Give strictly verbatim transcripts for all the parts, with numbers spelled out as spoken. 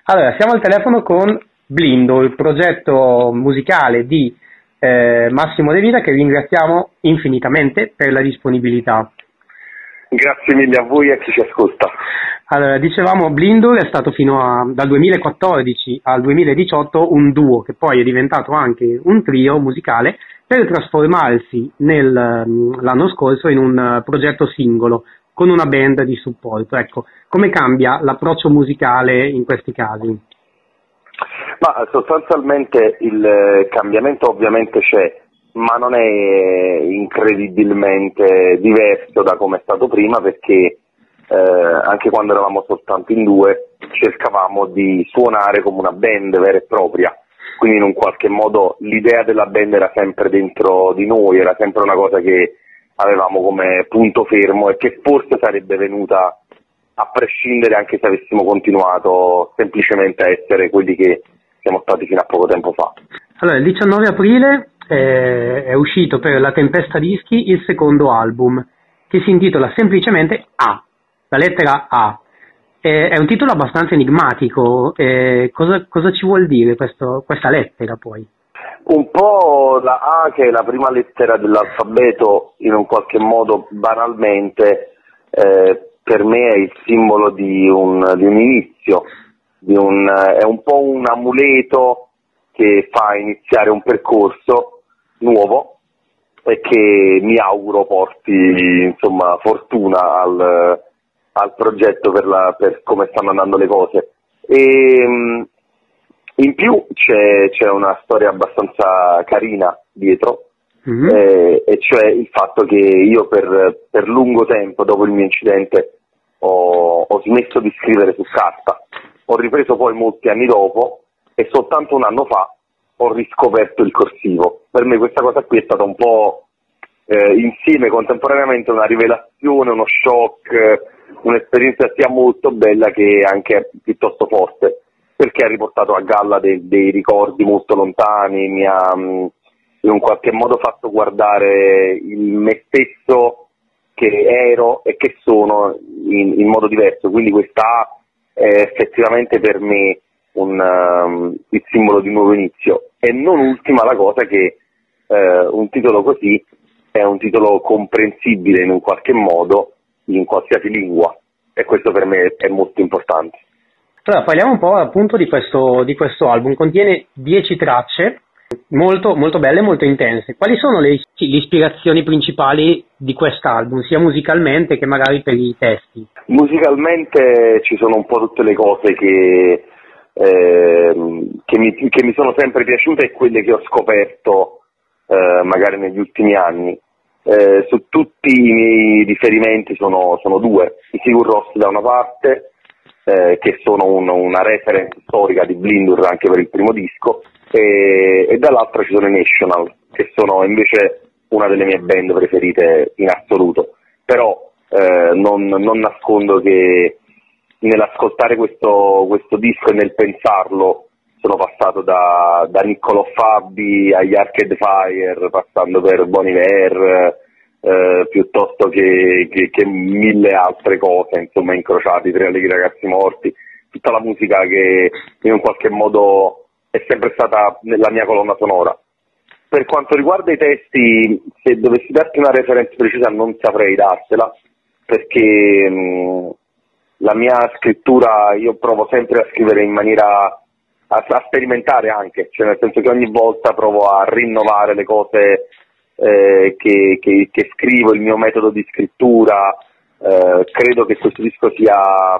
Allora, siamo al telefono con Blindo, il progetto musicale di eh, Massimo De Vita, che ringraziamo infinitamente per la disponibilità. Grazie mille a voi e a chi ci ascolta. Allora, dicevamo, Blindo è stato fino a, dal duemilaquattordici al duemiladiciotto un duo, che poi è diventato anche un trio musicale, per trasformarsi nel, l'anno scorso in un progetto singolo, con una band di supporto. Ecco, come cambia l'approccio musicale in questi casi? Ma sostanzialmente il cambiamento ovviamente c'è, ma non è incredibilmente diverso da come è stato prima, perché eh, anche quando eravamo soltanto in due cercavamo di suonare come una band vera e propria, quindi in un qualche modo l'idea della band era sempre dentro di noi, era sempre una cosa che avevamo come punto fermo e che forse sarebbe venuta a prescindere anche se avessimo continuato semplicemente a essere quelli che siamo stati fino a poco tempo fa. Allora, il diciannove aprile eh, è uscito per la Tempesta Dischi il secondo album, che si intitola semplicemente A, la lettera A. Eh, è un titolo abbastanza enigmatico. Eh, cosa, cosa ci vuol dire questo, questa lettera poi? Un po' la A, che è la prima lettera dell'alfabeto, in un qualche modo banalmente, eh, per me è il simbolo di un, di un inizio, di un, è un po' un amuleto che fa iniziare un percorso nuovo e che mi auguro porti insomma fortuna al, al progetto per, la, per come stanno andando le cose. E, in più c'è, c'è una storia abbastanza carina dietro, mm-hmm. eh, e cioè il fatto che io per, per lungo tempo dopo il mio incidente ho, ho smesso di scrivere su carta, ho ripreso poi molti anni dopo e soltanto un anno fa ho riscoperto il corsivo. Per me questa cosa qui è stata un po' eh, insieme contemporaneamente una rivelazione, uno shock, un'esperienza sia molto bella che anche piuttosto forte, perché ha riportato a galla dei, dei ricordi molto lontani, mi ha mh, in un qualche modo fatto guardare il me stesso che ero e che sono in, in modo diverso, quindi questa è effettivamente per me un, um, il simbolo di un nuovo inizio. E non ultima la cosa che eh, un titolo così è un titolo comprensibile in un qualche modo in qualsiasi lingua, e questo per me è molto importante. Allora, parliamo un po' appunto di questo, di questo album. Contiene dieci tracce molto, molto belle e molto intense. Quali sono le, le ispirazioni principali di quest'album, sia musicalmente che magari per i testi? Musicalmente ci sono un po' tutte le cose che, eh, che, mi, che mi sono sempre piaciute e quelle che ho scoperto eh, magari negli ultimi anni. Eh, su tutti i miei riferimenti sono, sono due: i Sigur Rós da una parte, Eh, che sono un, una reference storica di Blindur anche per il primo disco, e, e dall'altra ci sono i National, che sono invece una delle mie band preferite in assoluto. Però eh, non, non nascondo che nell'ascoltare questo, questo disco e nel pensarlo sono passato da, da Niccolò Fabi agli Arcade Fire, passando per Bon Iver, Eh, piuttosto che, che, che mille altre cose, insomma, incrociati, Tre Allegri Ragazzi Morti, tutta la musica che in un qualche modo è sempre stata nella mia colonna sonora. Per quanto riguarda i testi, se dovessi darti una referenza precisa non saprei dartela, perché mh, la mia scrittura, io provo sempre a scrivere in maniera a, a sperimentare anche, cioè nel senso che ogni volta provo a rinnovare le cose Eh, che, che, che scrivo, il mio metodo di scrittura. Eh, credo che questo disco sia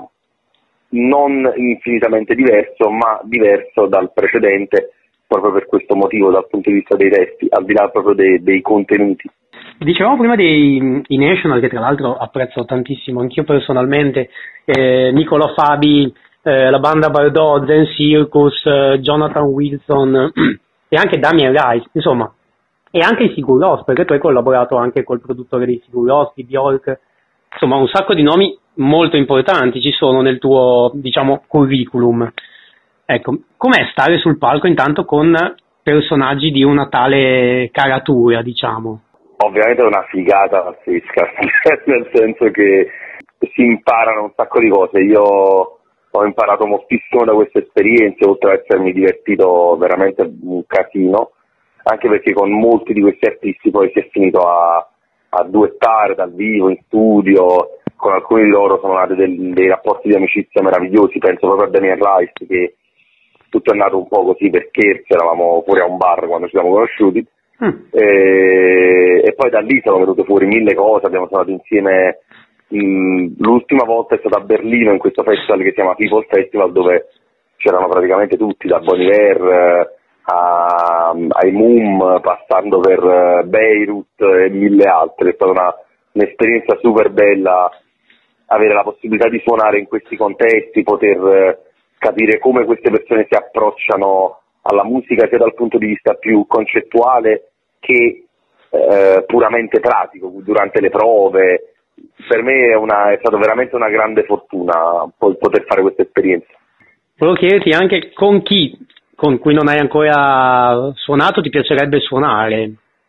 non infinitamente diverso, ma diverso dal precedente, proprio per questo motivo, dal punto di vista dei testi, al di là proprio dei, dei contenuti. Dicevamo prima dei i National, che tra l'altro apprezzo tantissimo, anch'io personalmente, eh, Niccolò Fabi, eh, la banda Bardot, Zen Circus, eh, Jonathan Wilson e anche Damien Rice, insomma. E anche i Sigur Rós, perché tu hai collaborato anche col produttore dei Sigur Rós, di Bjork, insomma un sacco di nomi molto importanti ci sono nel tuo, diciamo, curriculum. Ecco, com'è stare sul palco intanto con personaggi di una tale caratura, diciamo? Ovviamente è una figata pazzesca, nel senso che si imparano un sacco di cose. Io ho imparato moltissimo da queste esperienze, oltre ad essermi divertito veramente un casino, anche perché con molti di questi artisti poi si è finito a, a duettare dal vivo, in studio, con alcuni di loro sono nati del, dei rapporti di amicizia meravigliosi, penso proprio a Daniel Rice, che tutto è nato un po' così per scherzo, eravamo fuori a un bar quando ci siamo conosciuti, mm. e, e poi da lì sono venute fuori mille cose, abbiamo suonato insieme. L'ultima volta è stata a Berlino in questo festival che si chiama People Festival, dove c'erano praticamente tutti, da Bon Iver a, ai Moom, passando per Beirut e mille altri. È stata una, un'esperienza super bella avere la possibilità di suonare in questi contesti, poter capire come queste persone si approcciano alla musica sia dal punto di vista più concettuale che eh, puramente pratico durante le prove. Per me è, una, è stata veramente una grande fortuna poter fare questa esperienza. Volevo chiederti anche con chi, con cui non hai ancora suonato, ti piacerebbe suonare?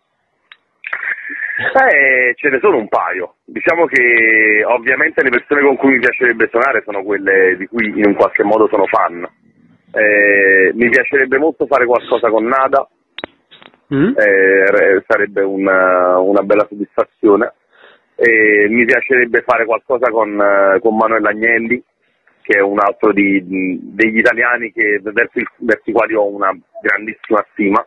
Eh, ce ne sono un paio. Diciamo che ovviamente le persone con cui mi piacerebbe suonare sono quelle di cui in un qualche modo sono fan. Eh, mi piacerebbe molto fare qualcosa con Nada, mm. eh, sarebbe una, una bella soddisfazione. E mi piacerebbe fare qualcosa con, con Manuel Agnelli, che è un altro di, degli italiani che, verso, il, verso i quali ho una grandissima stima.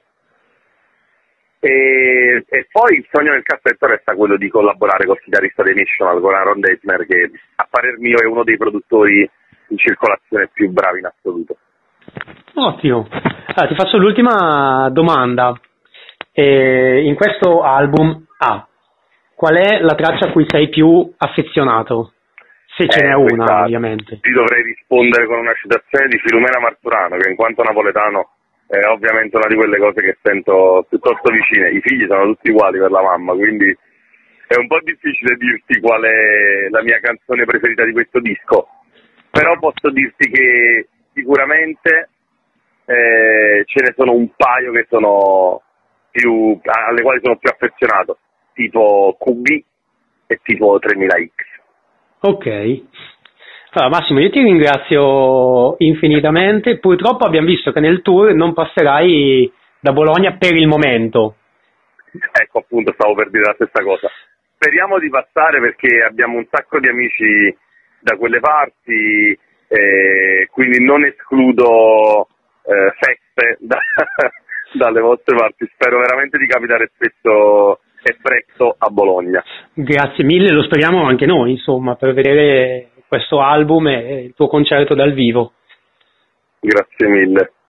E, e poi il sogno nel cassetto resta quello di collaborare col chitarrista dei National, con Aaron Dessner, che a parer mio è uno dei produttori in circolazione più bravi in assoluto. Ottimo. Allora, ti faccio l'ultima domanda. E in questo album ah, qual è la traccia a cui sei più affezionato? Se ce eh, n'è una, ovviamente. Ti dovrei rispondere con una citazione di Filumena Marturano, che in quanto napoletano è ovviamente una di quelle cose che sento piuttosto vicine. I figli sono tutti uguali per la mamma, quindi è un po' difficile dirti qual è la mia canzone preferita di questo disco, però posso dirti che sicuramente eh, ce ne sono un paio che sono più, alle quali sono più affezionato, tipo Q B e tipo tremila X. Ok. Allora, Massimo, io ti ringrazio infinitamente. Purtroppo abbiamo visto che nel tour non passerai da Bologna per il momento. Ecco, appunto, stavo per dire la stessa cosa. Speriamo di passare, perché abbiamo un sacco di amici da quelle parti, eh, quindi non escludo eh, feste da, dalle vostre parti. Spero veramente di capitare spesso e presto a Bologna. Grazie mille, lo speriamo anche noi, insomma, per vedere questo album e il tuo concerto dal vivo. Grazie mille.